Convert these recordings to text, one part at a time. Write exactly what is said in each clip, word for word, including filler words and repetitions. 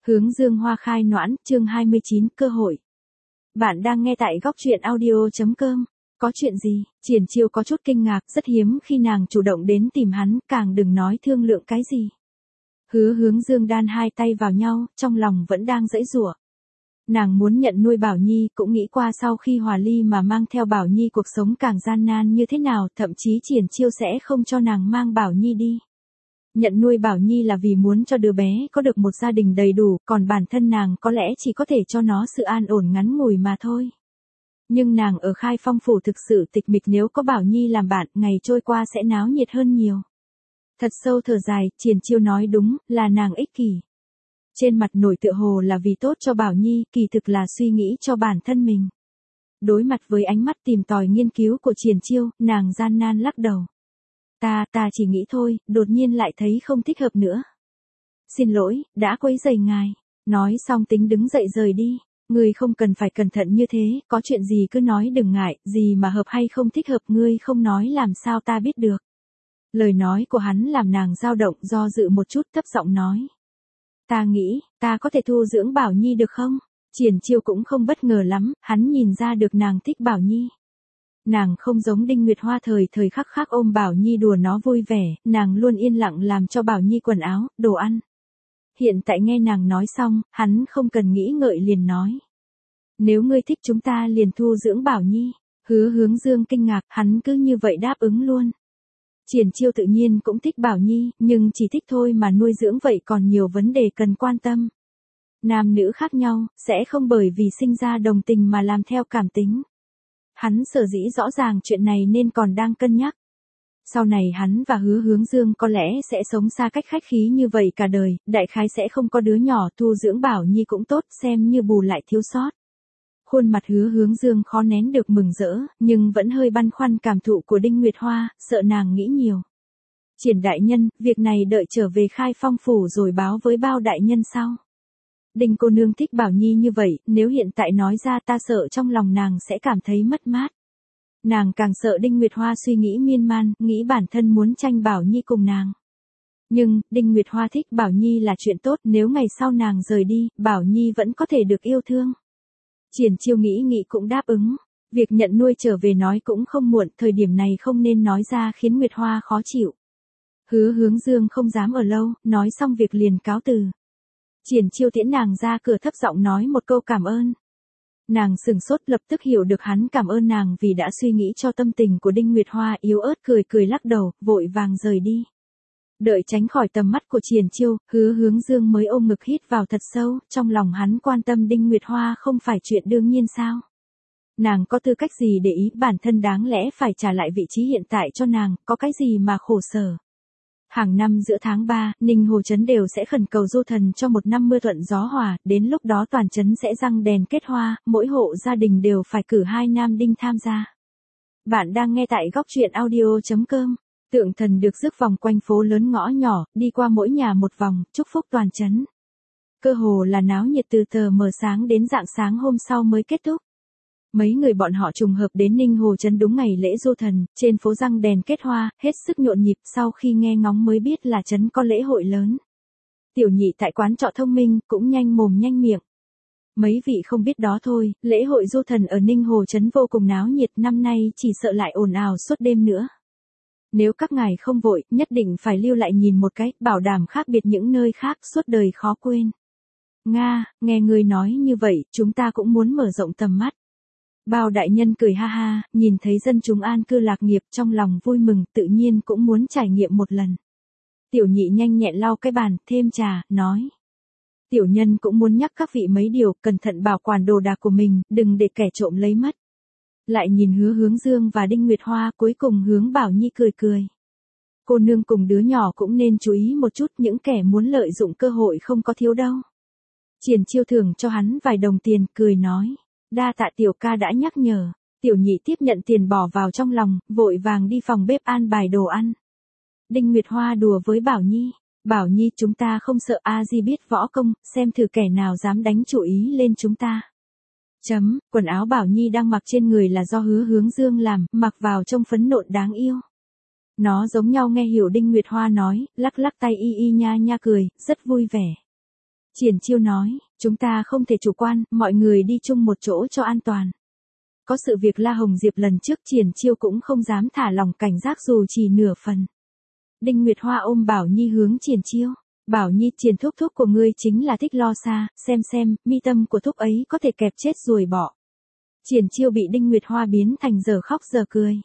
Hướng dương hoa khai noãn, chương hai mươi chín, cơ hội. Bạn đang nghe tại góc truyện audio.com. Có chuyện gì? Triển Chiêu có chút kinh ngạc, rất hiếm khi nàng chủ động đến tìm hắn, càng đừng nói thương lượng cái gì. Hứa Hướng Dương đan hai tay vào nhau, trong lòng vẫn đang giãy giụa. Nàng muốn nhận nuôi Bảo Nhi, cũng nghĩ qua sau khi hòa ly mà mang theo Bảo Nhi cuộc sống càng gian nan như thế nào, thậm chí Triển Chiêu sẽ không cho nàng mang Bảo Nhi đi. Nhận nuôi Bảo Nhi là vì muốn cho đứa bé có được một gia đình đầy đủ, còn bản thân nàng có lẽ chỉ có thể cho nó sự an ổn ngắn ngủi mà thôi. Nhưng nàng ở Khai Phong phủ thực sự tịch mịch, nếu có Bảo Nhi làm bạn, ngày trôi qua sẽ náo nhiệt hơn nhiều. Thật sâu thở dài, Triển Chiêu nói đúng, là nàng ích kỷ. Trên mặt nổi tựa hồ là vì tốt cho Bảo Nhi, kỳ thực là suy nghĩ cho bản thân mình. Đối mặt với ánh mắt tìm tòi nghiên cứu của Triển Chiêu, nàng gian nan lắc đầu. Ta, ta chỉ nghĩ thôi, đột nhiên lại thấy không thích hợp nữa. Xin lỗi, đã quấy rầy ngài. Nói xong tính đứng dậy rời đi. Ngươi không cần phải cẩn thận như thế, có chuyện gì cứ nói đừng ngại, gì mà hợp hay không thích hợp ngươi không nói làm sao ta biết được. Lời nói của hắn làm nàng dao động, do dự một chút, thấp giọng nói. Ta nghĩ, ta có thể thu dưỡng Bảo Nhi được không? Triển Chiêu cũng không bất ngờ lắm, hắn nhìn ra được nàng thích Bảo Nhi. Nàng không giống Đinh Nguyệt Hoa thời thời khắc khắc ôm Bảo Nhi đùa nó vui vẻ, nàng luôn yên lặng làm cho Bảo Nhi quần áo, đồ ăn. Hiện tại nghe nàng nói xong, hắn không cần nghĩ ngợi liền nói. Nếu ngươi thích chúng ta liền thu dưỡng Bảo Nhi. Hứa Hướng Dương kinh ngạc, hắn cứ như vậy đáp ứng luôn. Triển Chiêu tự nhiên cũng thích Bảo Nhi, nhưng chỉ thích thôi mà nuôi dưỡng vậy còn nhiều vấn đề cần quan tâm. Nam nữ khác nhau, sẽ không bởi vì sinh ra đồng tình mà làm theo cảm tính. Hắn sở dĩ rõ ràng chuyện này nên còn đang cân nhắc. Sau này hắn và Hứa Hướng Dương có lẽ sẽ sống xa cách khách khí như vậy cả đời, đại khái sẽ không có đứa nhỏ, tu dưỡng Bảo Nhi cũng tốt, xem như bù lại thiếu sót. Khuôn mặt Hứa Hướng Dương khó nén được mừng rỡ, nhưng vẫn hơi băn khoăn cảm thụ của Đinh Nguyệt Hoa, sợ nàng nghĩ nhiều. Triển đại nhân, việc này đợi trở về Khai Phong phủ rồi báo với Bao đại nhân sau. Đinh cô nương thích Bảo Nhi như vậy, nếu hiện tại nói ra ta sợ trong lòng nàng sẽ cảm thấy mất mát. Nàng càng sợ Đinh Nguyệt Hoa suy nghĩ miên man, nghĩ bản thân muốn tranh Bảo Nhi cùng nàng. Nhưng, Đinh Nguyệt Hoa thích Bảo Nhi là chuyện tốt, nếu ngày sau nàng rời đi, Bảo Nhi vẫn có thể được yêu thương. Triển Chiêu nghĩ nghĩ cũng đáp ứng. Việc nhận nuôi trở về nói cũng không muộn, thời điểm này không nên nói ra khiến Nguyệt Hoa khó chịu. Hứa Hướng Dương không dám ở lâu, nói xong việc liền cáo từ. Triển Chiêu tiễn nàng ra cửa, thấp giọng nói một câu cảm ơn. Nàng sừng sốt, lập tức hiểu được hắn cảm ơn nàng vì đã suy nghĩ cho tâm tình của Đinh Nguyệt Hoa, yếu ớt cười cười lắc đầu, vội vàng rời đi. Đợi tránh khỏi tầm mắt của Triển Chiêu, Hứa Hướng Dương mới ôm ngực hít vào thật sâu, trong lòng hắn quan tâm Đinh Nguyệt Hoa không phải chuyện đương nhiên sao? Nàng có tư cách gì để ý, bản thân đáng lẽ phải trả lại vị trí hiện tại cho nàng, có cái gì mà khổ sở? Hàng năm giữa tháng ba, Ninh Hồ Trấn đều sẽ khẩn cầu du thần cho một năm mưa thuận gió hòa, đến lúc đó toàn trấn sẽ răng đèn kết hoa, mỗi hộ gia đình đều phải cử hai nam đinh tham gia. Bạn đang nghe tại góc truyện audio.com. Tượng thần được rước vòng quanh phố lớn ngõ nhỏ, đi qua mỗi nhà một vòng, chúc phúc toàn trấn. Cơ hồ là náo nhiệt từ tờ mờ sáng đến rạng sáng hôm sau mới kết thúc. Mấy người bọn họ trùng hợp đến Ninh Hồ Trấn đúng ngày lễ du thần, trên phố răng đèn kết hoa, hết sức nhộn nhịp, sau khi nghe ngóng mới biết là trấn có lễ hội lớn. Tiểu nhị tại quán trọ thông minh, cũng nhanh mồm nhanh miệng. Mấy vị không biết đó thôi, lễ hội du thần ở Ninh Hồ Trấn vô cùng náo nhiệt, năm nay chỉ sợ lại ồn ào suốt đêm nữa. Nếu các ngài không vội, nhất định phải lưu lại nhìn một cái, bảo đảm khác biệt những nơi khác, suốt đời khó quên. Nga, nghe người nói như vậy, chúng ta cũng muốn mở rộng tầm mắt. Bao đại nhân cười ha ha, nhìn thấy dân chúng an cư lạc nghiệp, trong lòng vui mừng, tự nhiên cũng muốn trải nghiệm một lần. Tiểu nhị nhanh nhẹn lau cái bàn, thêm trà, nói. Tiểu nhân cũng muốn nhắc các vị mấy điều, cẩn thận bảo quản đồ đạc của mình, đừng để kẻ trộm lấy mất. Lại nhìn Hứa Hướng Dương và Đinh Nguyệt Hoa, cuối cùng hướng Bảo Nhi cười cười. Cô nương cùng đứa nhỏ cũng nên chú ý một chút, những kẻ muốn lợi dụng cơ hội không có thiếu đâu. Triển Chiêu thưởng cho hắn vài đồng tiền, cười nói. Đa tạ tiểu ca đã nhắc nhở. Tiểu nhị tiếp nhận tiền bỏ vào trong lòng, vội vàng đi phòng bếp an bài đồ ăn. Đinh Nguyệt Hoa đùa với Bảo Nhi. Bảo Nhi, chúng ta không sợ, A Di biết võ công, xem thử kẻ nào dám đánh chủ ý lên chúng ta. Chấm, quần áo Bảo Nhi đang mặc trên người là do Hứa Hướng Dương làm, mặc vào trông phấn nộn đáng yêu. Nó giống nhau nghe hiểu Đinh Nguyệt Hoa nói, lắc lắc tay y y nha nha cười, rất vui vẻ. Triển Chiêu nói, chúng ta không thể chủ quan, mọi người đi chung một chỗ cho an toàn. Có sự việc La Hồng Diệp lần trước Triển Chiêu cũng không dám thả lỏng cảnh giác dù chỉ nửa phần. Đinh Nguyệt Hoa ôm Bảo Nhi hướng Triển Chiêu. Bảo Nhi, Triển thúc thúc của ngươi chính là thích lo xa, xem xem, mi tâm của thúc ấy có thể kẹp chết ruồi bọ. Triển Chiêu bị Đinh Nguyệt Hoa biến thành giờ khóc giờ cười.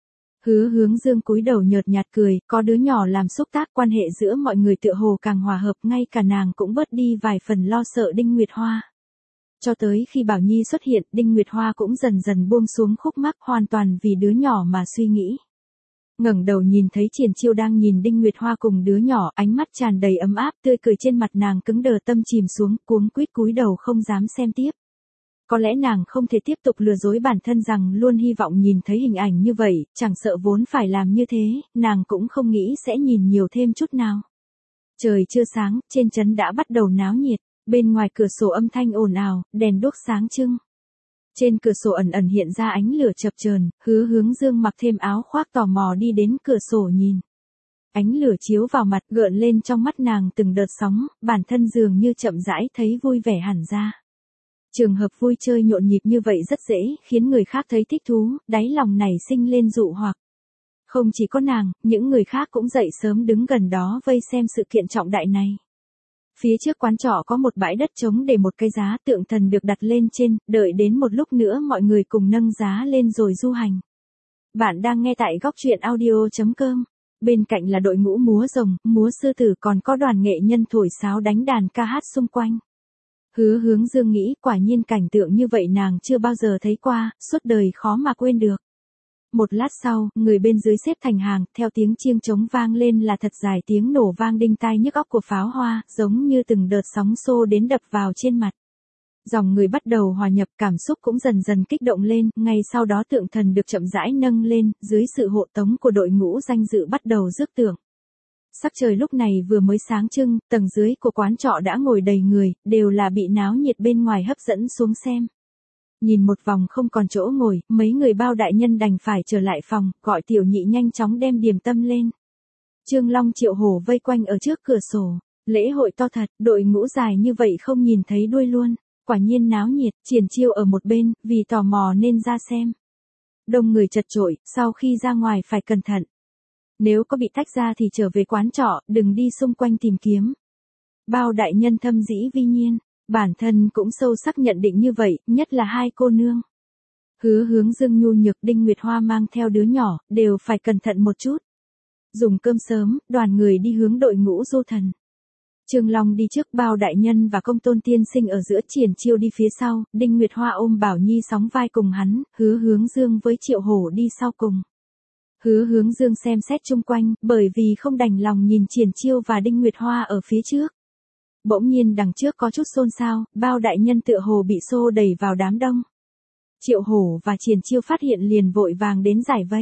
Hứa Hướng Dương cúi đầu nhợt nhạt cười, có đứa nhỏ làm xúc tác quan hệ giữa mọi người tựa hồ càng hòa hợp, ngay cả nàng cũng bớt đi vài phần lo sợ Đinh Nguyệt Hoa. Cho tới khi Bảo Nhi xuất hiện, Đinh Nguyệt Hoa cũng dần dần buông xuống khúc mắc, hoàn toàn vì đứa nhỏ mà suy nghĩ. Ngẩng đầu nhìn thấy Triển Chiêu đang nhìn Đinh Nguyệt Hoa cùng đứa nhỏ, ánh mắt tràn đầy ấm áp, tươi cười trên mặt nàng cứng đờ, tâm chìm xuống, cuống quýt cúi đầu không dám xem tiếp. Có lẽ nàng không thể tiếp tục lừa dối bản thân rằng luôn hy vọng nhìn thấy hình ảnh như vậy, chẳng sợ vốn phải làm như thế, nàng cũng không nghĩ sẽ nhìn nhiều thêm chút nào. Trời chưa sáng, trên trấn đã bắt đầu náo nhiệt, bên ngoài cửa sổ âm thanh ồn ào, đèn đuốc sáng trưng. Trên cửa sổ ẩn ẩn hiện ra ánh lửa chập chờn, Hứa Hướng Dương mặc thêm áo khoác tò mò đi đến cửa sổ nhìn. Ánh lửa chiếu vào mặt, gợn lên trong mắt nàng từng đợt sóng, bản thân dường như chậm rãi thấy vui vẻ hẳn ra. Trường hợp vui chơi nhộn nhịp như vậy rất dễ khiến người khác thấy thích thú, đáy lòng nảy sinh lên dụ hoặc. Không chỉ có nàng, những người khác cũng dậy sớm đứng gần đó vây xem sự kiện trọng đại này. Phía trước quán trọ có một bãi đất trống để một cây giá tượng thần được đặt lên trên, đợi đến một lúc nữa mọi người cùng nâng giá lên rồi du hành. Bạn đang nghe tại góc truyện audio chấm com. Bên cạnh là đội ngũ múa rồng, múa sư tử, còn có đoàn nghệ nhân thổi sáo đánh đàn ca hát xung quanh. Hứa Hướng Dương nghĩ quả nhiên cảnh tượng như vậy nàng chưa bao giờ thấy qua, suốt đời khó mà quên được. Một lát sau, người bên dưới xếp thành hàng, theo tiếng chiêng trống vang lên là thật dài tiếng nổ vang đinh tai nhức óc của pháo hoa, giống như từng đợt sóng xô đến đập vào trên mặt. Dòng người bắt đầu hòa nhập, cảm xúc cũng dần dần kích động lên, ngay sau đó tượng thần được chậm rãi nâng lên, dưới sự hộ tống của đội ngũ danh dự bắt đầu rước tượng. Sắc trời lúc này vừa mới sáng trưng, tầng dưới của quán trọ đã ngồi đầy người, đều là bị náo nhiệt bên ngoài hấp dẫn xuống xem. Nhìn một vòng không còn chỗ ngồi, mấy người Bao đại nhân đành phải trở lại phòng, gọi Tiểu Nhị nhanh chóng đem điểm tâm lên. Trương Long Triệu Hổ vây quanh ở trước cửa sổ, lễ hội to thật, đội ngũ dài như vậy không nhìn thấy đuôi luôn, quả nhiên náo nhiệt. Triển Chiêu ở một bên, vì tò mò nên ra xem. Đông người chật chội, sau khi ra ngoài phải cẩn thận. Nếu có bị tách ra thì trở về quán trọ, đừng đi xung quanh tìm kiếm. Bao đại nhân thâm dĩ vi nhiên, bản thân cũng sâu sắc nhận định như vậy, nhất là hai cô nương. Hứa Hướng Dương nhu nhược, Đinh Nguyệt Hoa mang theo đứa nhỏ, đều phải cẩn thận một chút. Dùng cơm sớm, đoàn người đi hướng đội ngũ du thần. Trương Long đi trước, Bao đại nhân và Công Tôn tiên sinh ở giữa, Triển Chiêu đi phía sau, Đinh Nguyệt Hoa ôm Bảo Nhi sóng vai cùng hắn, Hứa Hướng Dương với Triệu Hổ đi sau cùng. Hứa Hướng Dương xem xét chung quanh, bởi vì không đành lòng nhìn Triển Chiêu và Đinh Nguyệt Hoa ở phía trước. Bỗng nhiên đằng trước có chút xôn xao, Bao đại nhân tựa hồ bị xô đẩy vào đám đông. Triệu Hổ và Triển Chiêu phát hiện liền vội vàng đến giải vây.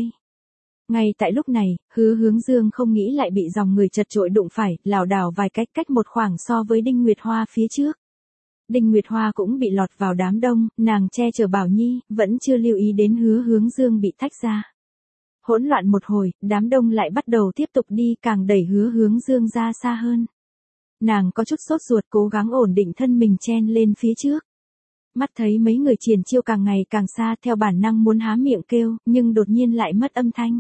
Ngay tại lúc này, Hứa Hướng Dương không nghĩ lại bị dòng người chật chội đụng phải, lảo đảo vài cách cách một khoảng so với Đinh Nguyệt Hoa phía trước. Đinh Nguyệt Hoa cũng bị lọt vào đám đông, nàng che chở Bảo Nhi, vẫn chưa lưu ý đến Hứa Hướng Dương bị tách ra. Hỗn loạn một hồi, đám đông lại bắt đầu tiếp tục đi, càng đẩy Hứa Hướng Dương ra xa hơn. Nàng có chút sốt ruột, cố gắng ổn định thân mình chen lên phía trước. Mắt thấy mấy người Triển Chiêu càng ngày càng xa, theo bản năng muốn há miệng kêu, nhưng đột nhiên lại mất âm thanh.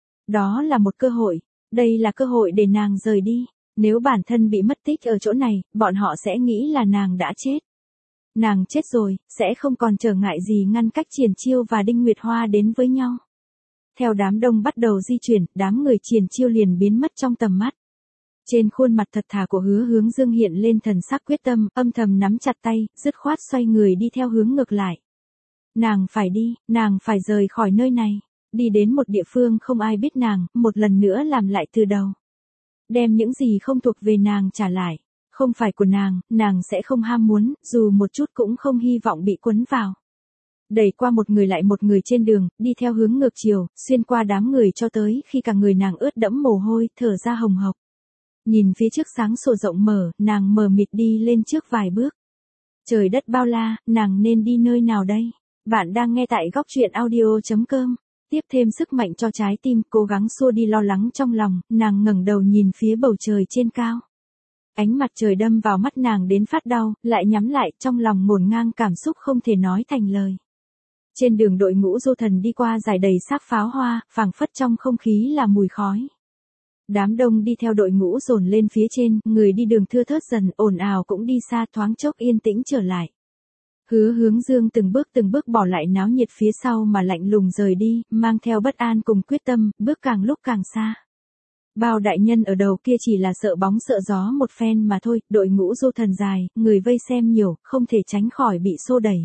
Đó là một cơ hội, đây là cơ hội để nàng rời đi. Nếu bản thân bị mất tích ở chỗ này, bọn họ sẽ nghĩ là nàng đã chết. Nàng chết rồi, sẽ không còn trở ngại gì ngăn cách Triển Chiêu và Đinh Nguyệt Hoa đến với nhau. Theo đám đông bắt đầu di chuyển, đám người Triển Chiêu liền biến mất trong tầm mắt. Trên khuôn mặt thật thà của Hứa Hướng Dương hiện lên thần sắc quyết tâm, âm thầm nắm chặt tay, dứt khoát xoay người đi theo hướng ngược lại. Nàng phải đi, nàng phải rời khỏi nơi này, đi đến một địa phương không ai biết nàng, một lần nữa làm lại từ đầu. Đem những gì không thuộc về nàng trả lại, không phải của nàng, nàng sẽ không ham muốn, dù một chút cũng không hy vọng bị quấn vào. Đẩy qua một người lại một người trên đường, đi theo hướng ngược chiều, xuyên qua đám người cho tới khi cả người nàng ướt đẫm mồ hôi, thở ra hồng hộc. Nhìn phía trước sáng sủa rộng mở, nàng mờ mịt đi lên trước vài bước. Trời đất bao la, nàng nên đi nơi nào đây? Bạn đang nghe tại góc truyện audio chấm com. Tiếp thêm sức mạnh cho trái tim, cố gắng xua đi lo lắng trong lòng, nàng ngẩng đầu nhìn phía bầu trời trên cao. Ánh mặt trời đâm vào mắt nàng đến phát đau, lại nhắm lại, trong lòng ngổn ngang cảm xúc không thể nói thành lời. Trên đường đội ngũ du thần đi qua dải đầy xác pháo hoa, phảng phất trong không khí là mùi khói. Đám đông đi theo đội ngũ dồn lên phía trên, người đi đường thưa thớt dần, ồn ào cũng đi xa, thoáng chốc yên tĩnh trở lại. Hứa Hướng Dương từng bước từng bước bỏ lại náo nhiệt phía sau mà lạnh lùng rời đi, mang theo bất an cùng quyết tâm, bước càng lúc càng xa. Bao đại nhân ở đầu kia chỉ là sợ bóng sợ gió một phen mà thôi, đội ngũ du thần dài, người vây xem nhiều, không thể tránh khỏi bị xô đẩy.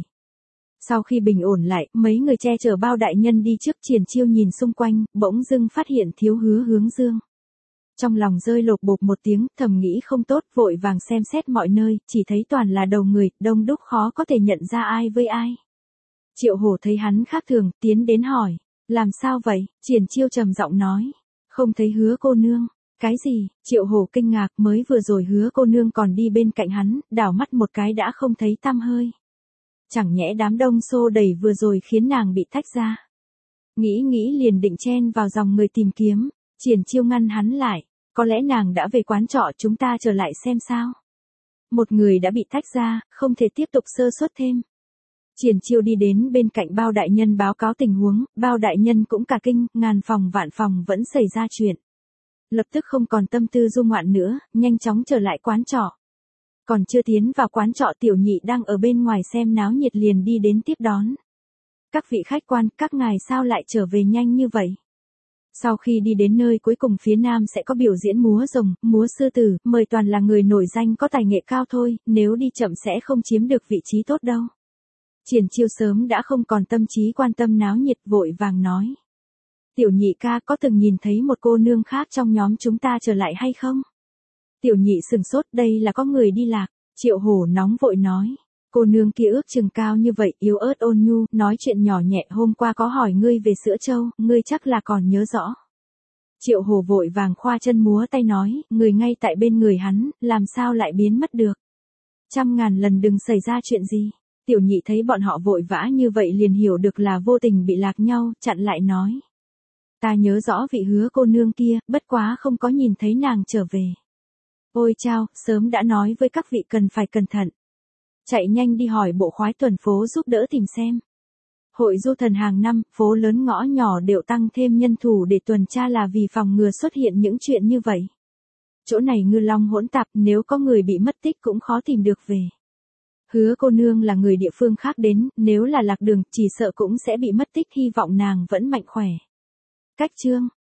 Sau khi bình ổn lại, mấy người che chở Bao đại nhân đi trước. Triển Chiêu nhìn xung quanh, bỗng dưng phát hiện thiếu Hứa Hướng Dương. Trong lòng rơi lột bột một tiếng, thầm nghĩ không tốt, vội vàng xem xét mọi nơi, chỉ thấy toàn là đầu người, đông đúc khó có thể nhận ra ai với ai. Triệu Hổ thấy hắn khác thường, tiến đến hỏi, làm sao vậy? Triển Chiêu trầm giọng nói, không thấy Hứa cô nương. Cái gì? Triệu Hổ kinh ngạc, mới vừa rồi Hứa cô nương còn đi bên cạnh hắn, đảo mắt một cái đã không thấy tăm hơi. Chẳng nhẽ đám đông xô đẩy vừa rồi khiến nàng bị tách ra. Nghĩ nghĩ liền định chen vào dòng người tìm kiếm, Triển Chiêu ngăn hắn lại, có lẽ nàng đã về quán trọ, chúng ta trở lại xem sao. Một người đã bị tách ra, không thể tiếp tục sơ suất thêm. Triển Chiêu đi đến bên cạnh Bao đại nhân báo cáo tình huống, Bao đại nhân cũng cả kinh, ngàn phòng vạn phòng vẫn xảy ra chuyện. Lập tức không còn tâm tư du ngoạn nữa, nhanh chóng trở lại quán trọ. Còn chưa tiến vào quán trọ, Tiểu Nhị đang ở bên ngoài xem náo nhiệt liền đi đến tiếp đón. Các vị khách quan, các ngài sao lại trở về nhanh như vậy? Sau khi đi đến nơi cuối cùng phía nam sẽ có biểu diễn múa rồng, múa sư tử, mời toàn là người nổi danh có tài nghệ cao thôi, nếu đi chậm sẽ không chiếm được vị trí tốt đâu. Triển Chiêu sớm đã không còn tâm trí quan tâm náo nhiệt, vội vàng nói. Tiểu Nhị ca, có từng nhìn thấy một cô nương khác trong nhóm chúng ta trở lại hay không? Tiểu Nhị sừng sốt, đây là có người đi lạc. Triệu Hổ nóng vội nói. Cô nương kia ước chừng cao như vậy, yếu ớt ôn nhu, nói chuyện nhỏ nhẹ, hôm qua có hỏi ngươi về sữa trâu, ngươi chắc là còn nhớ rõ. Triệu Hổ vội vàng khoa chân múa tay nói, người ngay tại bên người hắn, làm sao lại biến mất được. Trăm ngàn lần đừng xảy ra chuyện gì. Tiểu Nhị thấy bọn họ vội vã như vậy liền hiểu được là vô tình bị lạc nhau, chặn lại nói. Ta nhớ rõ vị Hứa cô nương kia, bất quá không có nhìn thấy nàng trở về. Ôi chao, sớm đã nói với các vị cần phải cẩn thận. Chạy nhanh đi hỏi bộ khoái tuần phố giúp đỡ tìm xem. Hội du thần hàng năm, phố lớn ngõ nhỏ đều tăng thêm nhân thủ để tuần tra là vì phòng ngừa xuất hiện những chuyện như vậy. Chỗ này ngư long hỗn tạp, nếu có người bị mất tích cũng khó tìm được về. Hứa cô nương là người địa phương khác đến, nếu là lạc đường, chỉ sợ cũng sẽ bị mất tích, hy vọng nàng vẫn mạnh khỏe. Cách chương